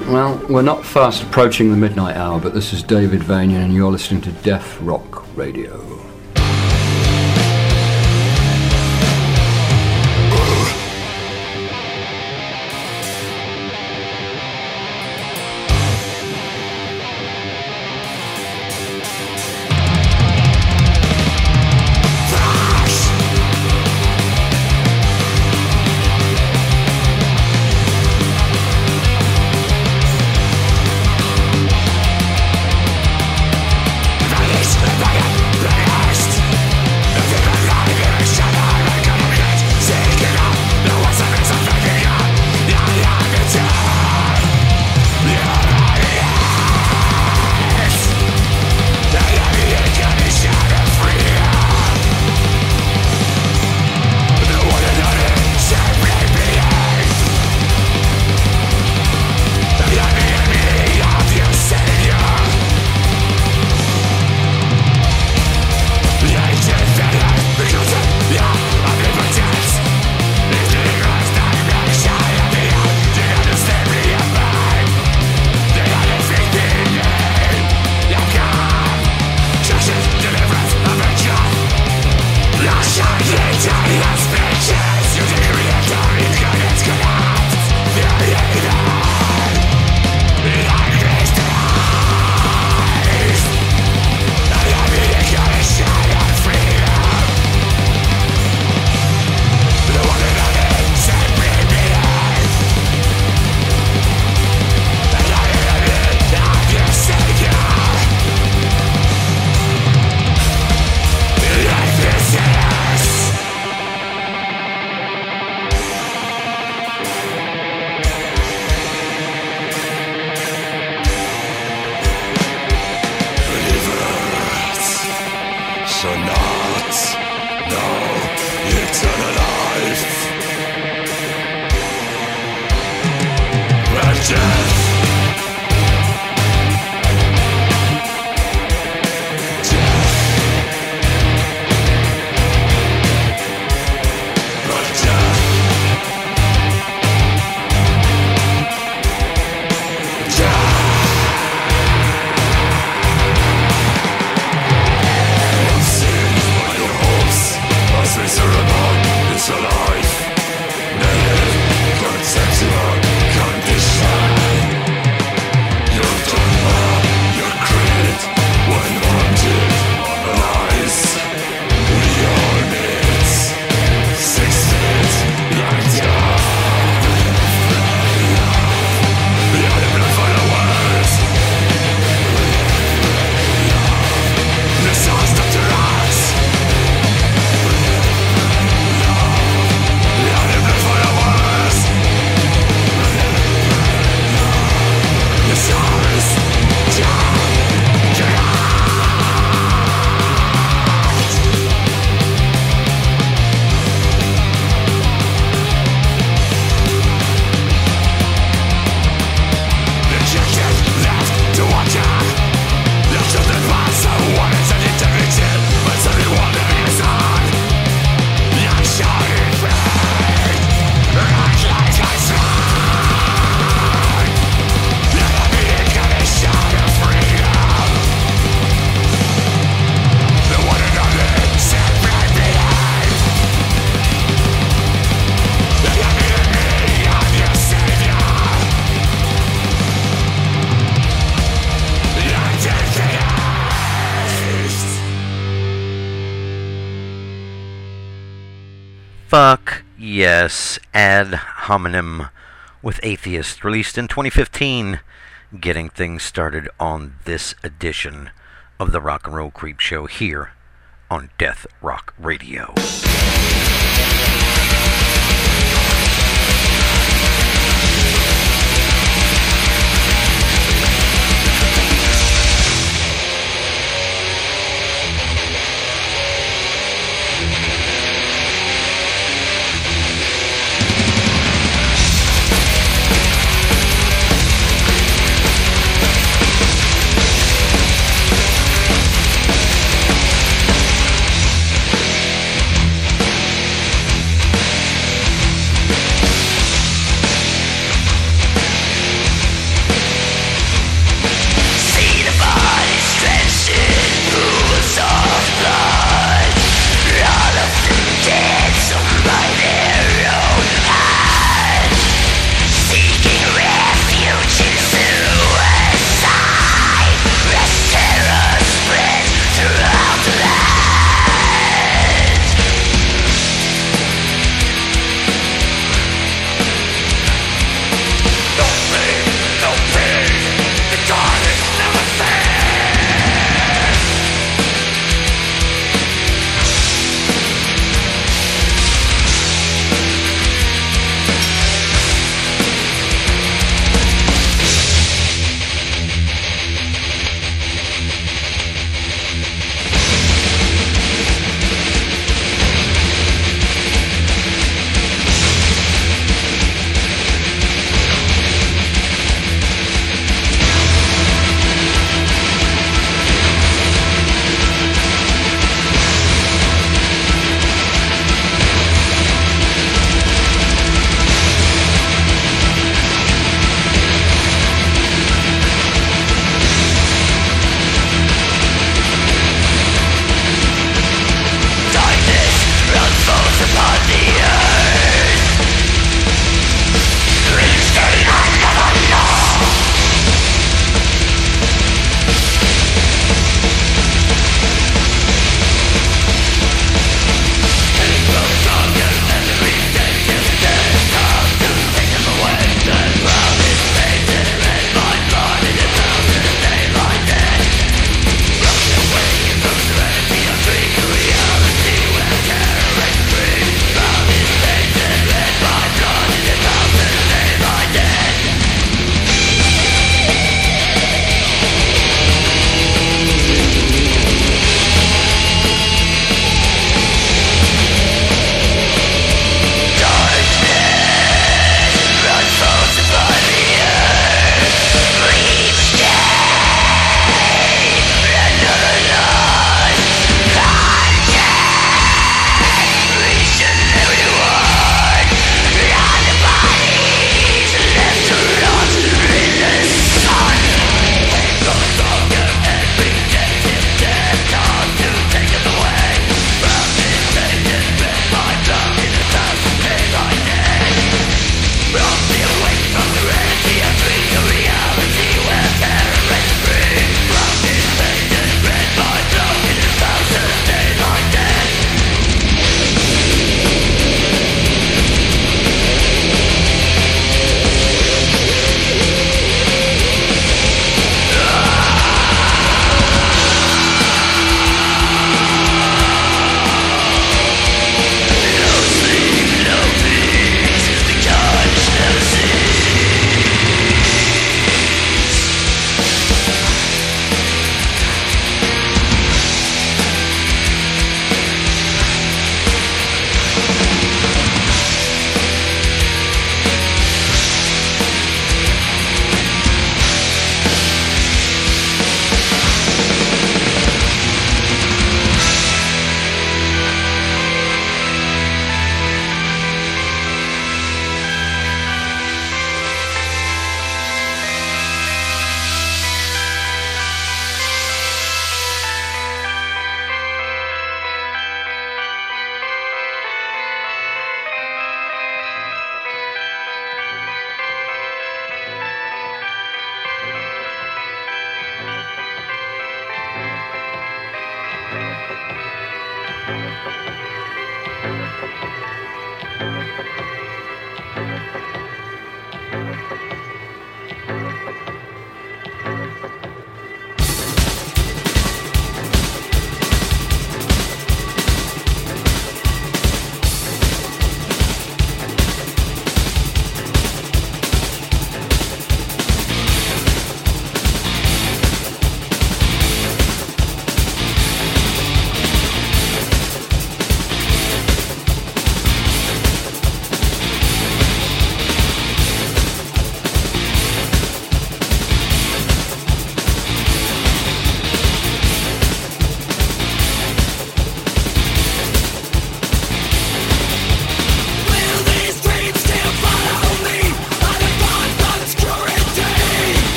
Well, we're not fast approaching the midnight hour, but this is David Vanian and you're listening to Death Rock Radio. Fuck yes, ad hominem with Atheist, released in 2015, getting things started on this edition of the Rock and Roll Creep Show here on Death Rock Radio.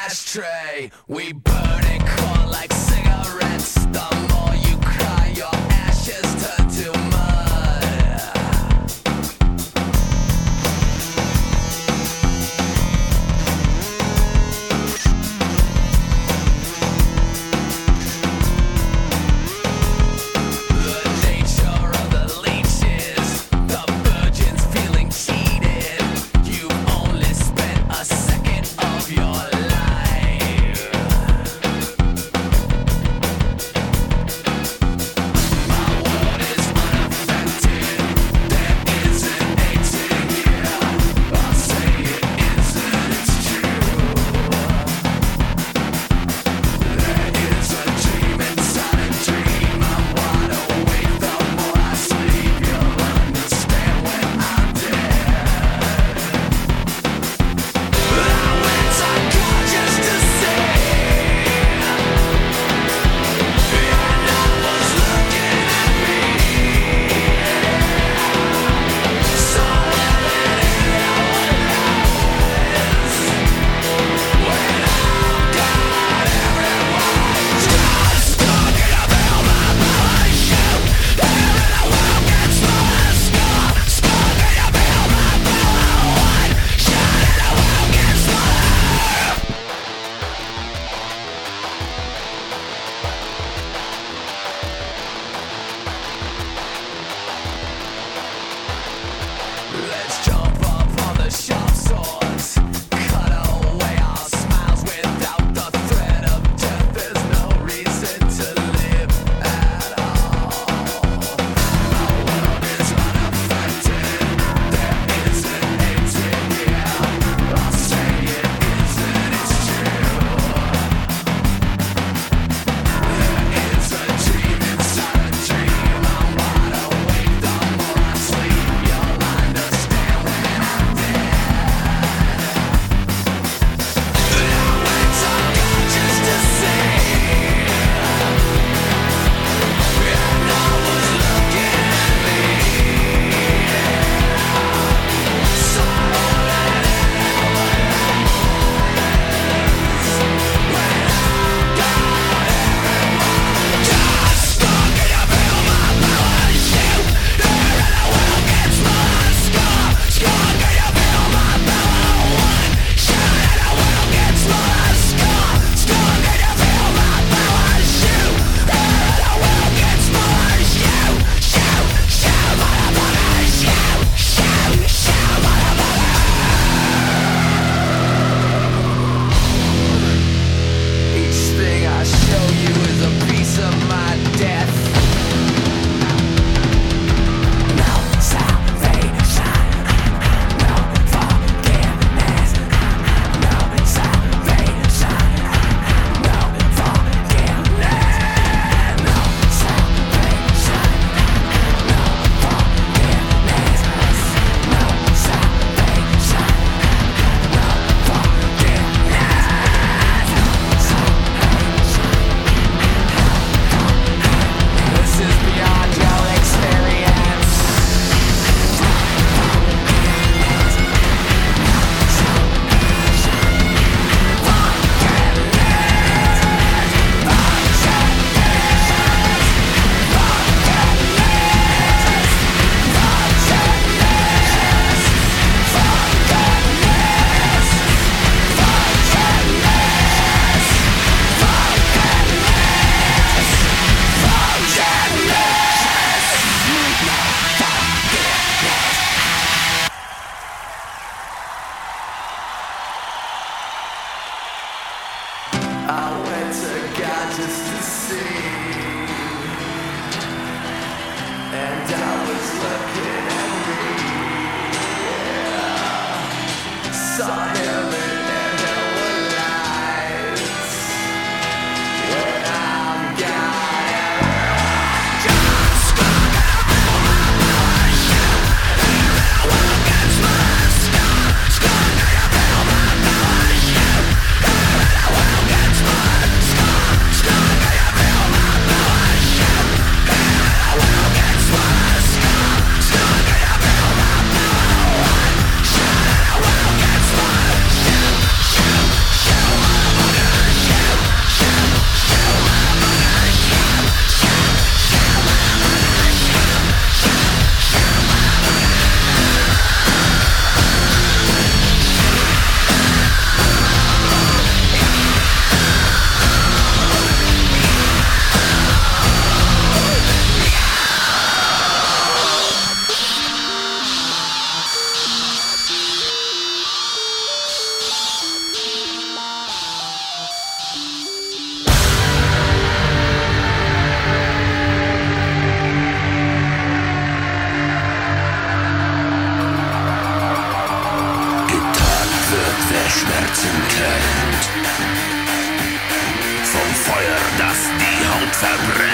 ashtray. We burn in corn like cigarettes. The more you cry, your ashes turn to mud.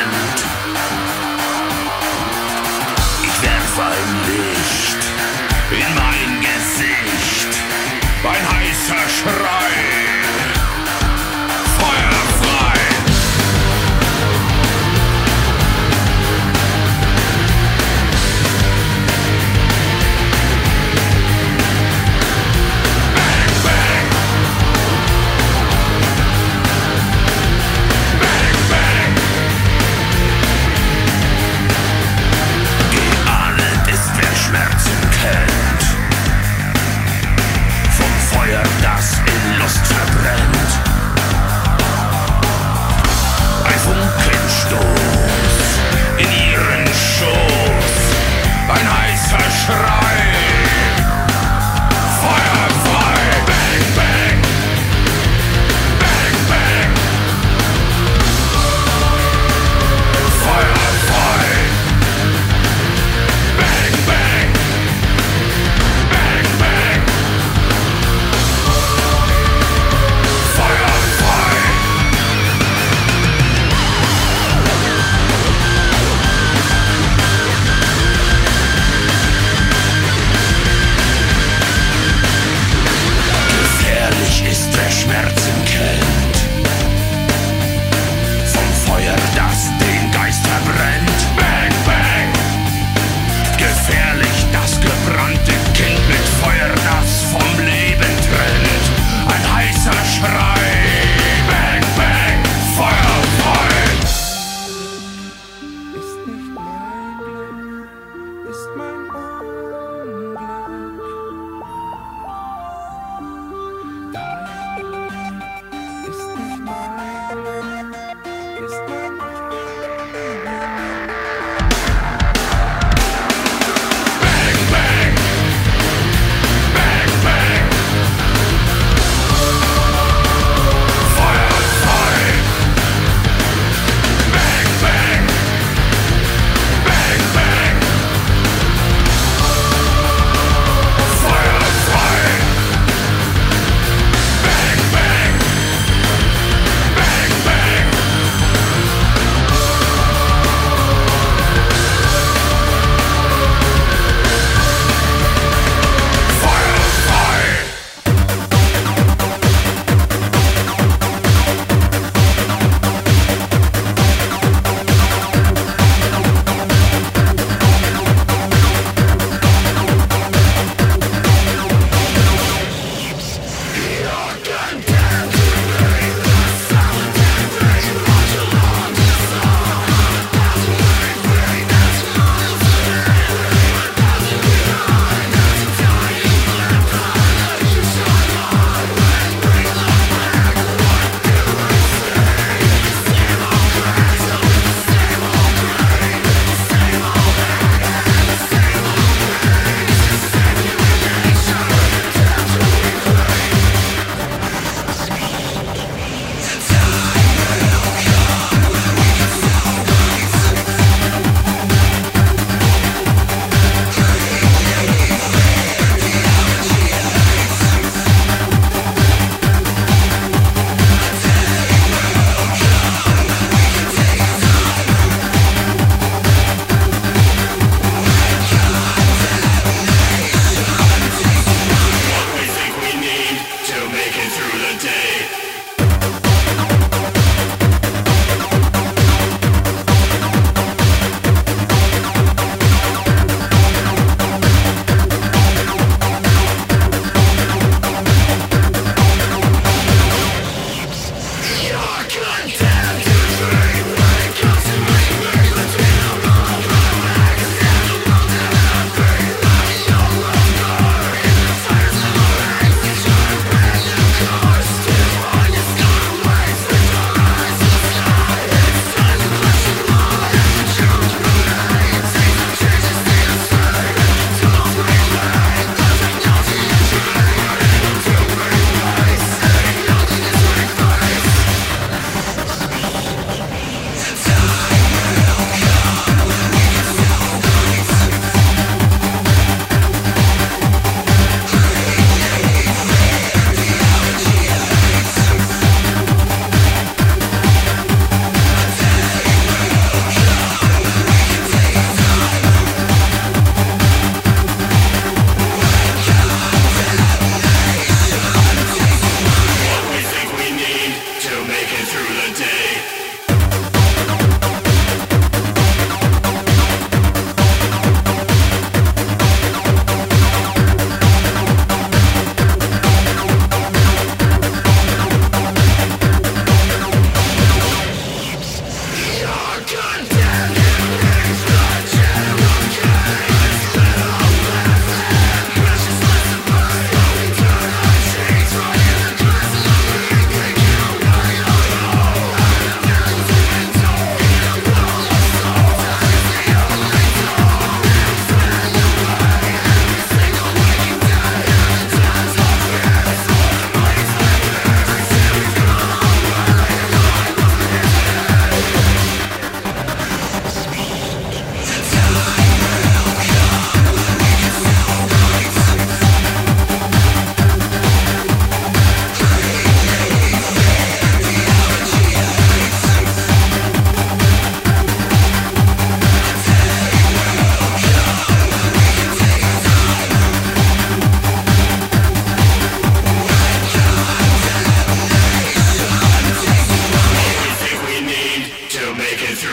brennt. Ich werf ein Licht in mein Gesicht. Ein heißer Schrei. Feuer frei. Bang, bang. Bang, bang. Geahnet ist, wer Schmerzen kennt. Vom Feuer, das in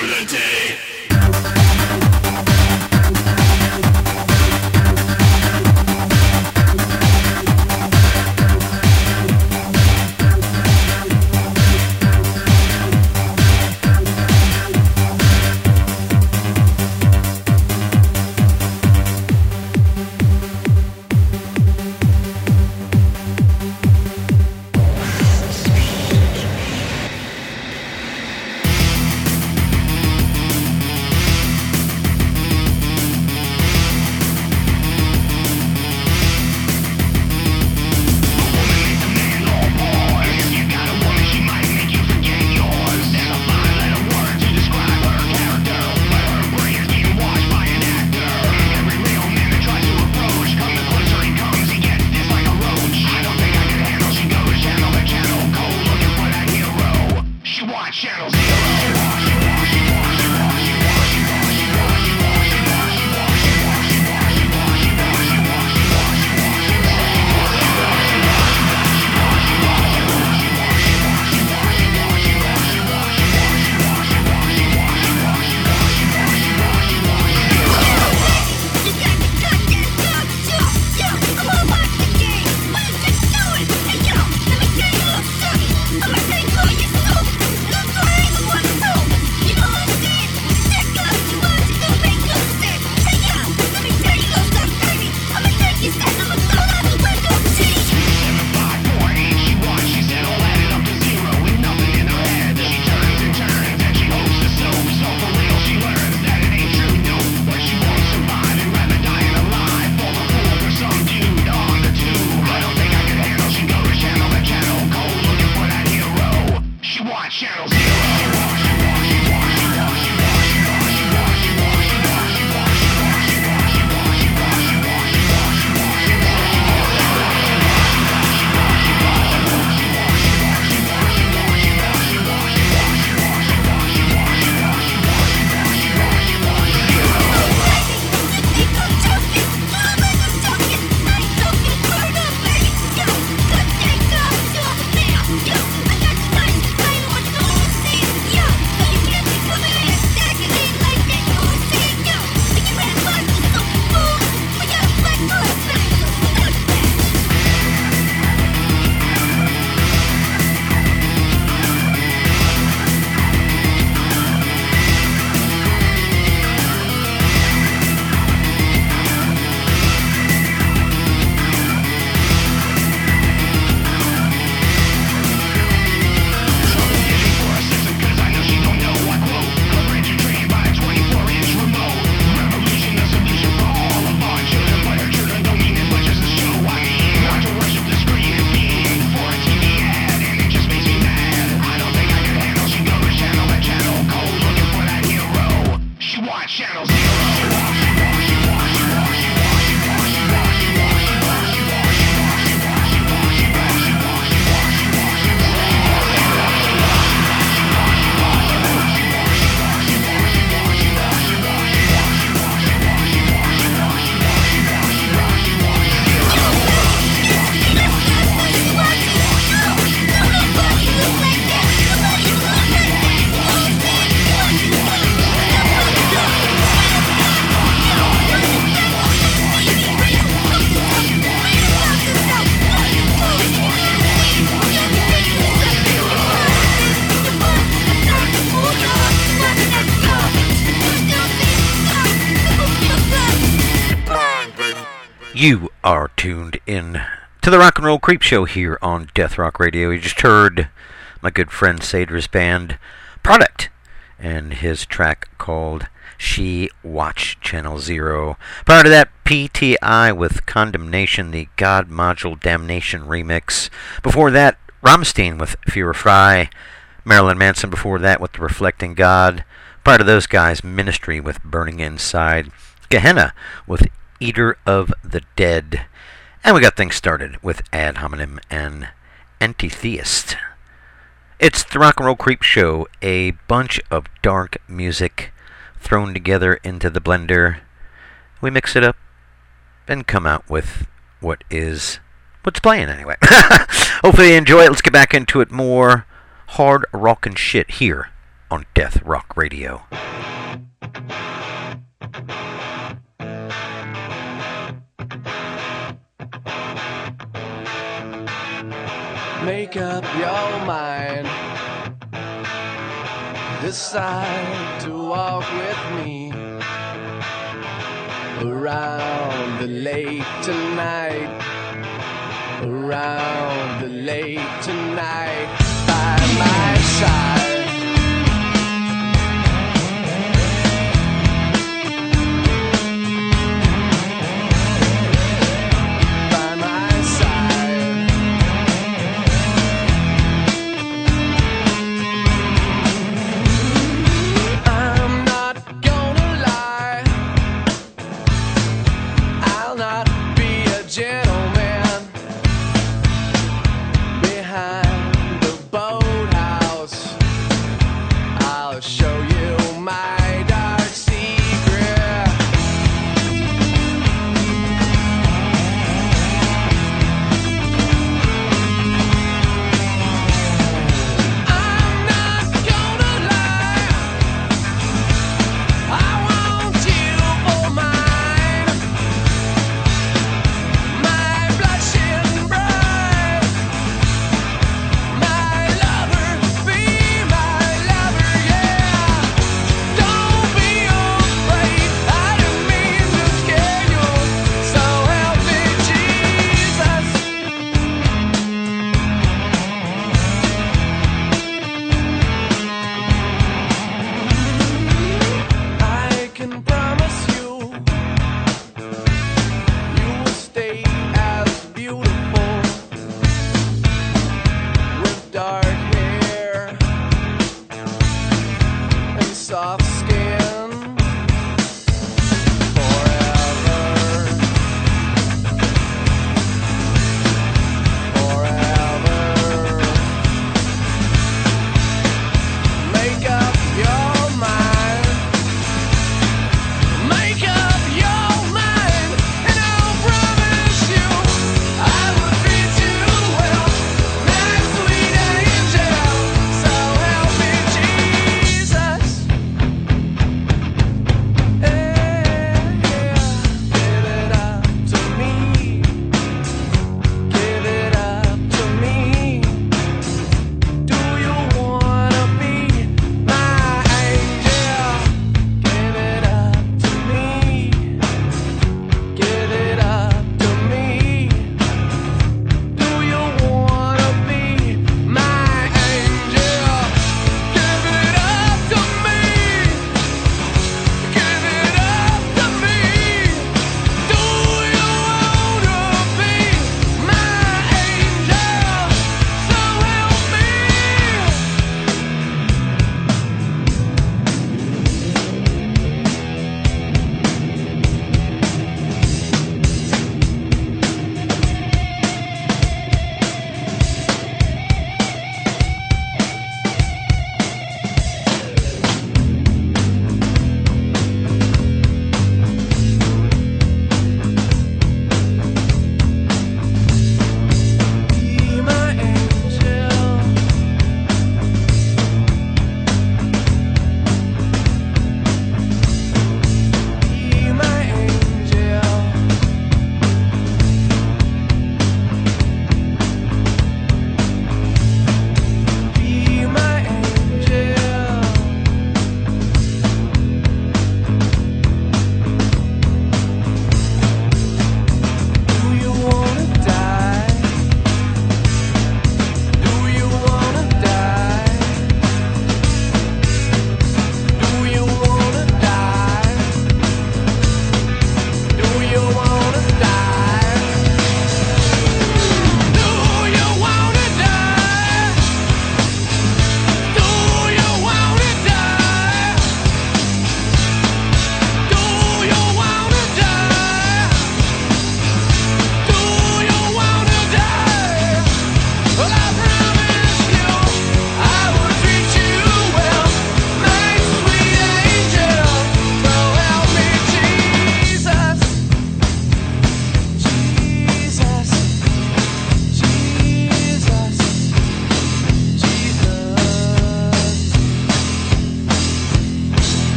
the day. You are tuned in to the Rock and Roll Creep Show here on Death Rock Radio. You just heard my good friend Sadra's band Product and his track called She Watched Channel Zero. Prior to that, PTI with Condemnation, the God Module Damnation remix. Before that, Rammstein with Fear Fry. Marilyn Manson before that with The Reflecting God. Prior to those guys, Ministry with Burning Inside. Gehenna with Eater of the Dead. And we got things started with Ad Hominem and Antitheist. It's the Rock and Roll Creep Show, a bunch of dark music thrown together into the blender. We mix it up and come out with what's playing anyway. Hopefully you enjoy it. Let's get back into it. More hard rockin' shit here on Death Rock Radio. Make up your mind. Decide to walk with me around the lake tonight. Around the lake tonight. By my side.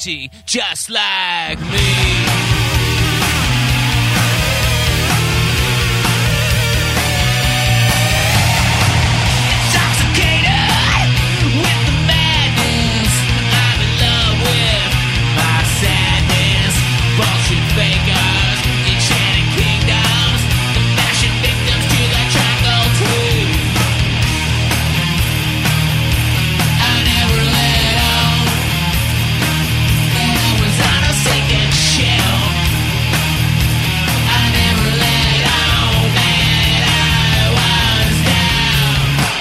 bitchy, just like me. Fakers, enchanted kingdoms, the fashion victims to the triangle too. I never let on that I was on a sinking ship. I never let on that I was down.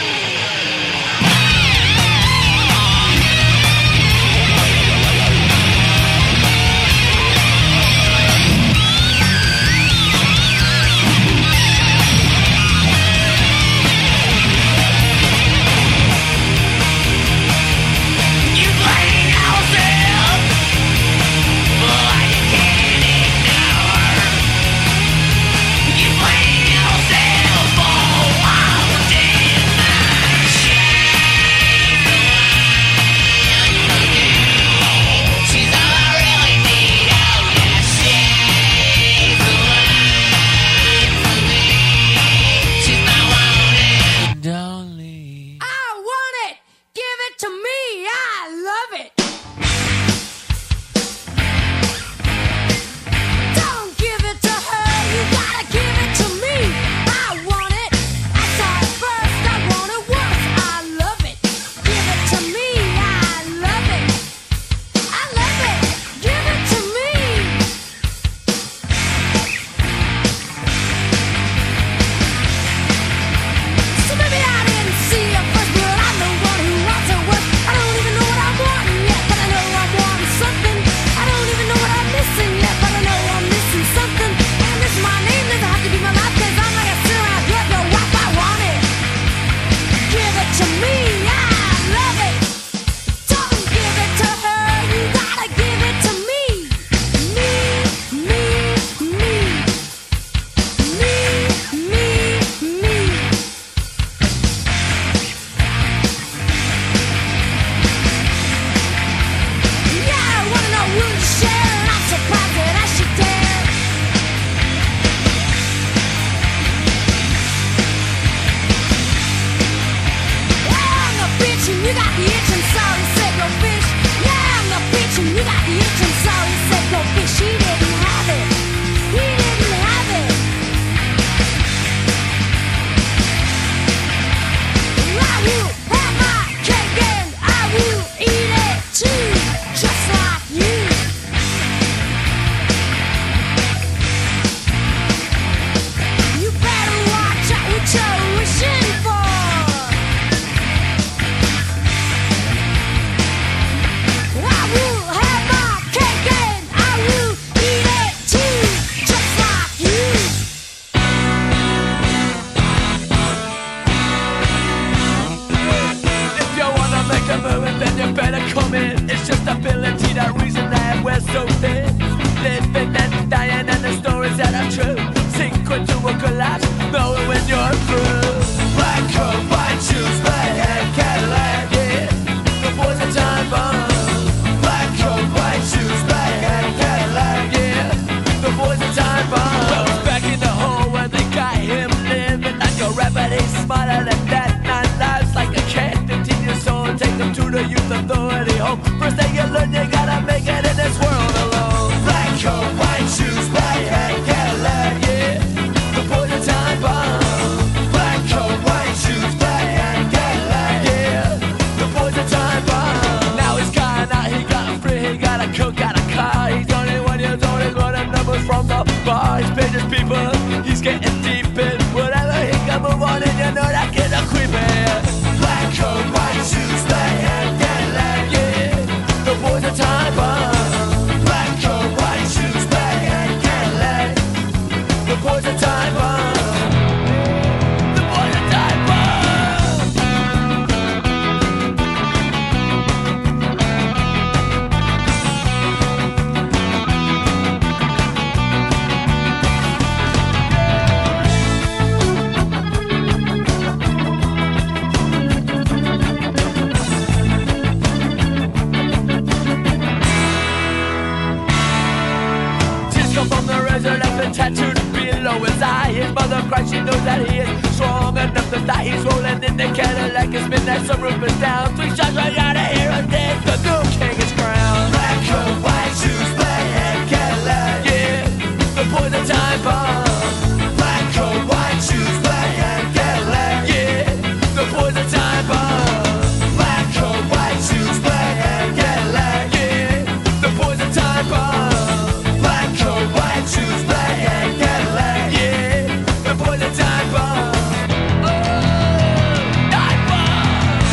You blame yourself for you can't ignore. You blame yourself for wanting my shame. She's all I really need. Oh yeah, she's the one for me. She's my one and only. I want it. Give it to me. I love it. Don't give it to her. You gotta give it to me. I want it. I saw it first. I want it worse. I love it. Give it to me. I love it. I love it. Give it to me. So maybe I didn't see it first, but I'm the one who wants it worse. I don't even know what I'm wanting yet, but I know I'm wanting something. I don't even know what I'm missing yet, but I know I'm missing something. And this is my name, doesn't have to be my life, 'cause I'm like a serial drug, your wife, I want it. Give it to me, I love it. Don't give it to her, you gotta give it to me. Me, me, me. Me, me, me. Yeah, I wanna know will you share, and I'm surprised that I should dare. Yeah, I'm the bitch and you got the itch and sorry said go fish. Yeah, I'm the bitch and you got the itch and sorry said go fish. He didn't have it. He didn't have it. I will have my cake and I will eat it too, just like you. You better watch out what you're wishing for. I will have my cake and I will eat it too, just like you. If you wanna make a movement, then you better come in. It's just ability, that reason that we're so thin. Living and dying, and the stories that are true. Sink into a collapse, knowing when you're through. Black coat, white shoes, red hair, Cadillac, yeah. The boys are time bomb. Black coat, white shoes, red hair, Cadillac, yeah. The boys are time bomb. Well, it's back in the hole where they got him living like a rabbit. He's smarter than that. 9 lives like a cat, 15 years old. Take them to the youth authority home. First thing you learn, you gotta make it in this world alone. Black coat, white shoes, black hat, Cadillac, yeah. The boys are time bomb. Black coat, white shoes, black hat, Cadillac, yeah. The boys are time bomb. Now he's gone out, he got free, he got a coat, got a car. He's 21 years old, he got the numbers from the bar. He's paid his people, he's getting deep in whatever he can move on, and you know that kid a creepy. Black coat, white shoes, black hat, Cadillac, yeah. The boys are time bomb. Black coat, white shoes, black hat, Cadillac. The boys are time bomb. The boys are time bomb. Christ, she knows that he is strong enough to die. He's rolling in the Cadillac, it's midnight, some roof is down. 3 shots right out of here and dead, the new king is crowned. Black coat, white shoes, black hat, Cadillac. Yeah, the poison time bomb. Black coat, white shoes, black hat, Cadillac. Yeah, the poison time bomb. Black coat, white shoes, black hat, Cadillac. Yeah, the poison time bomb. Black coat, white shoes, black hat, Cadillac. Yeah, the poison time bomb. Oh, time bomb.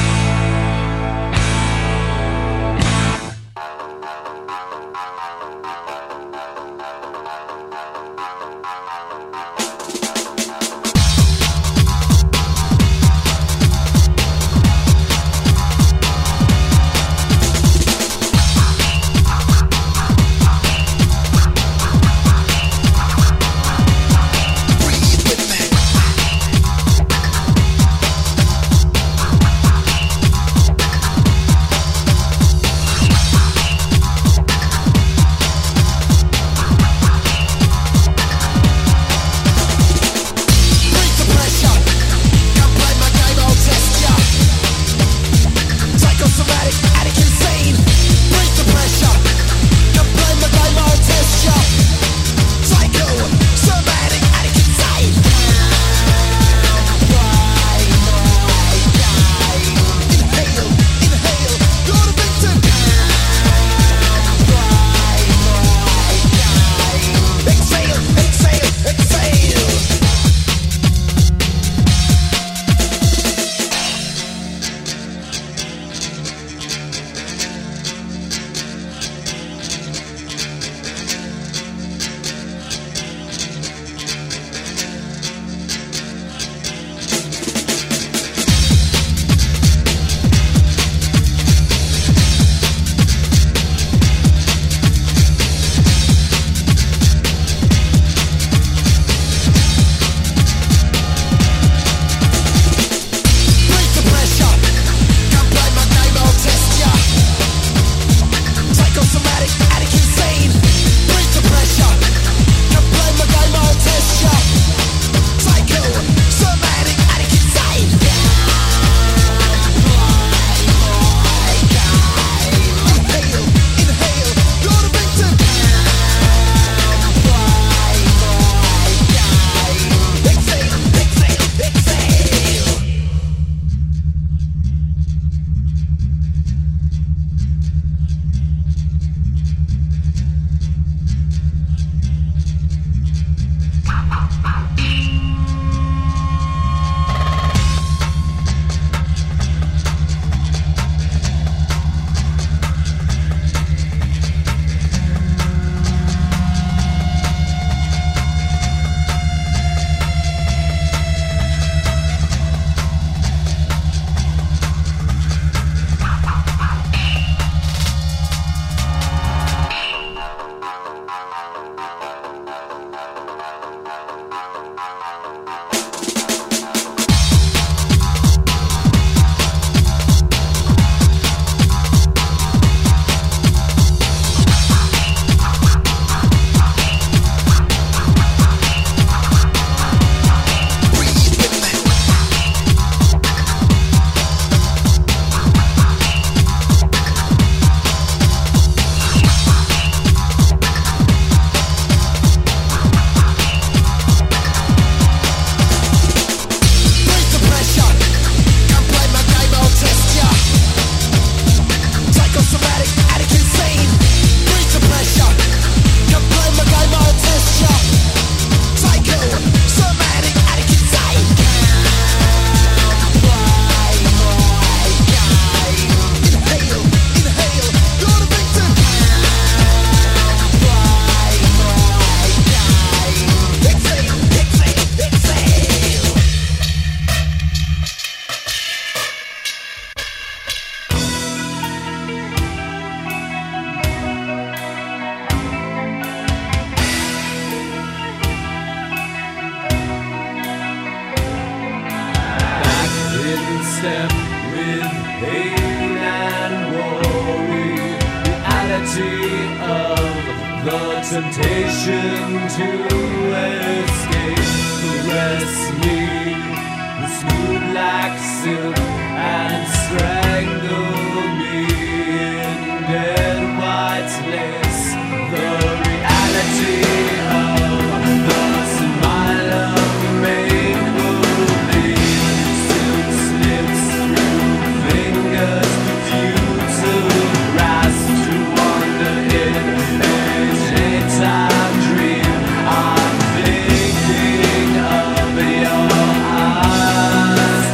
step with pain and worry, reality of the temptation to escape, the undress me, smooth like silk and strangle me in dead white lace. The reality of the smile of make-believe still slips through fingers futile grasp to wander in a daytime dream. I'm thinking of your eyes.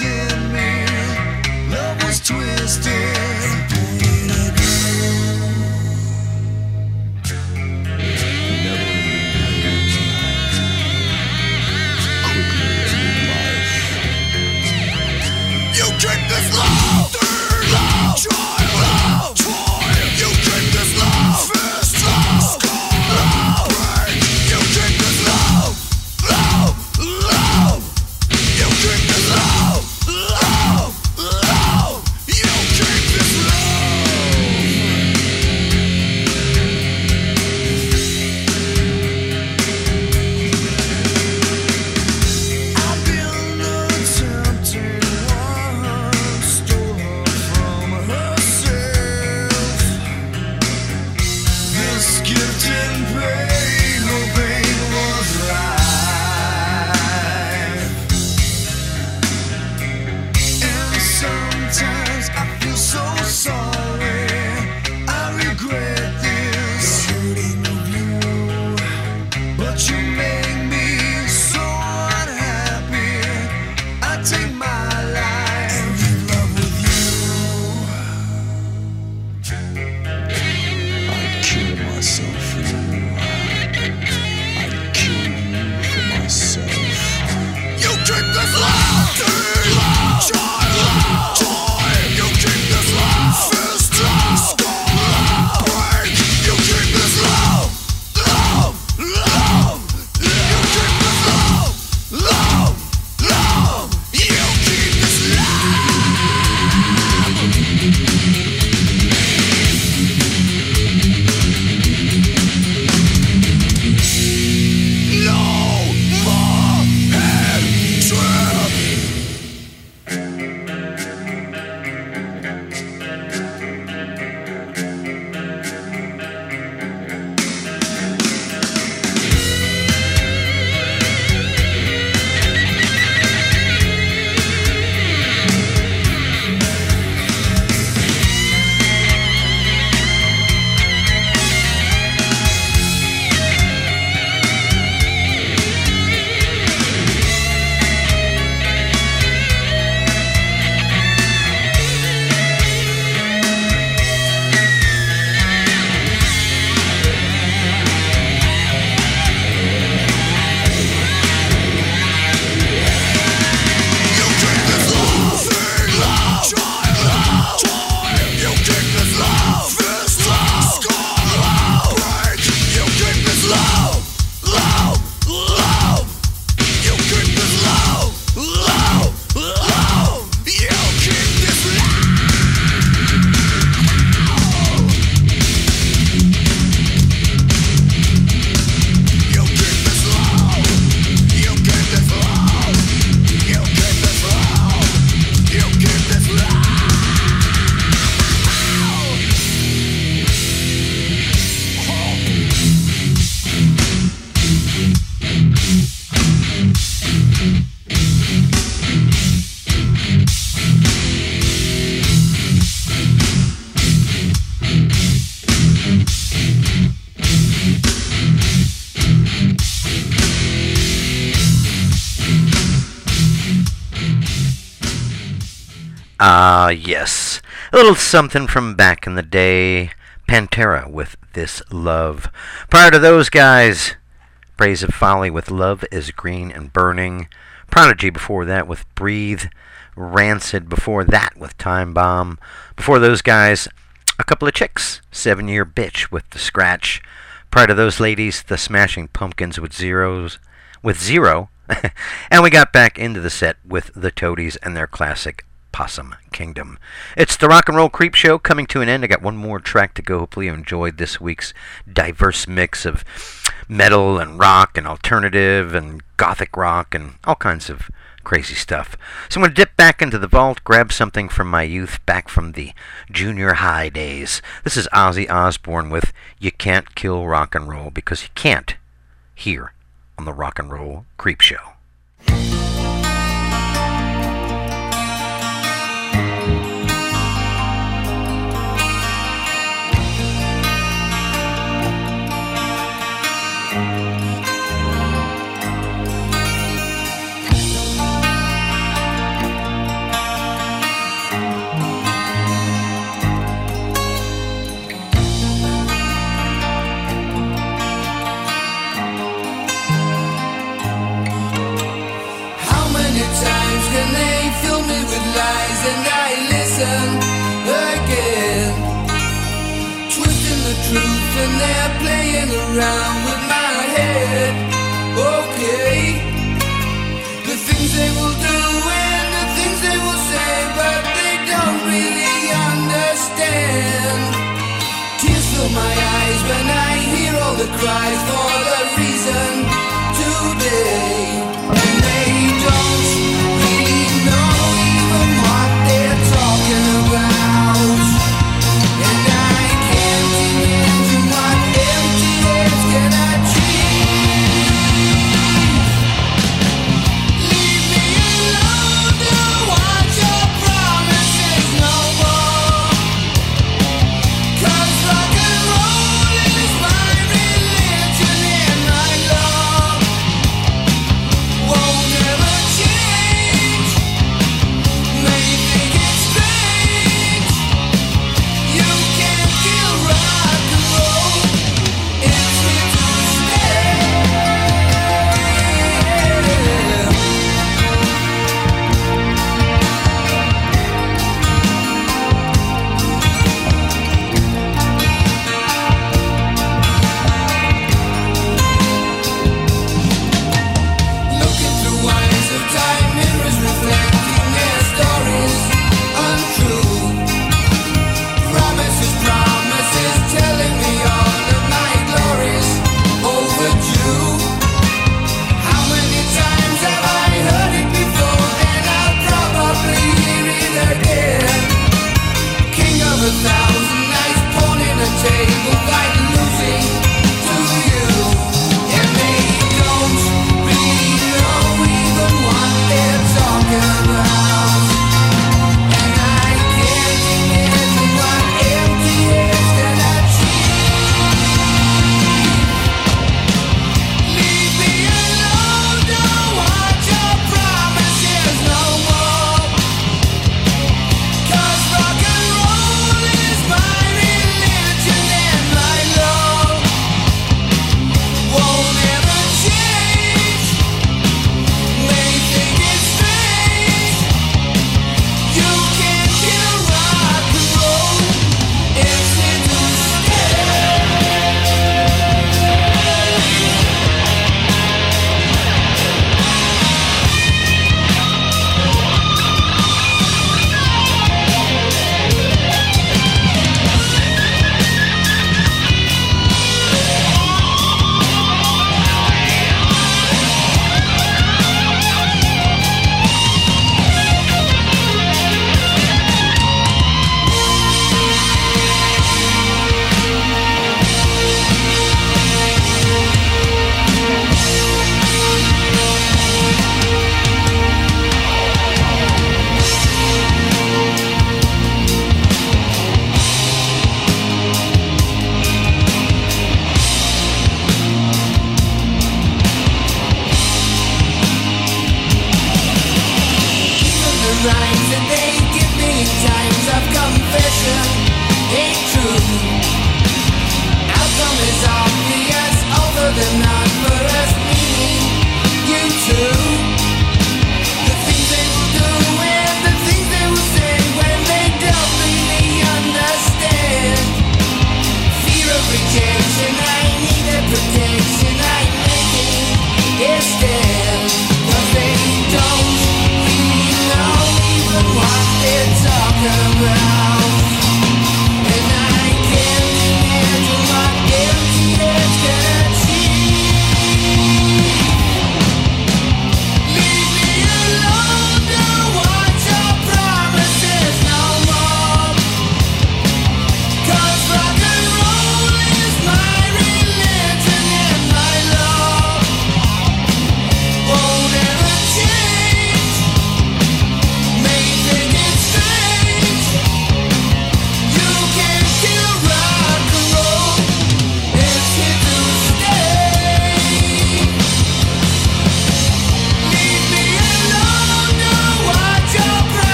twisted. Ah, yes. A little something from back in the day. Pantera with This Love. Prior to those guys, Praise of Folly with Love is Green and Burning. Prodigy before that with Breathe. Rancid before that with Time Bomb. Before those guys, a couple of chicks. 7 Year Bitch with The Scratch. Prior to those ladies, the Smashing Pumpkins with Zero. And we got back into the set with the Toadies and their classic Possum Kingdom. It's the Rock and Roll Creep Show coming to an end. I got one more track to go. Hopefully you enjoyed this week's diverse mix of metal and rock and alternative and gothic rock and all kinds of crazy stuff. So I'm going to dip back into the vault, grab something from my youth, back from the junior high days. This is Ozzy Osbourne with You Can't Kill Rock and Roll, because you can't, here on the Rock and Roll Creep Show. And I listen again, twisting the truth, and they're playing around with my head. Okay, the things they will do and the things they will say, but they don't really understand. Tears fill my eyes when I hear all the cries for the reason today, and they don't really know what they're talking about, and I can't imagine what empty heads can achieve. Leave me alone to watch your promises no more, 'cause rock and roll is my religion and my law. Won't ever change. May think it's strange. You can't kill rock and roll. It's here to stay. Looking through eyes of time, mirrors reflecting their stories untrue. Promises, telling me all of my glories overdue. How many times have I heard it before, and I'll probably hear it again. King of 1,000 nights, pawn in a table.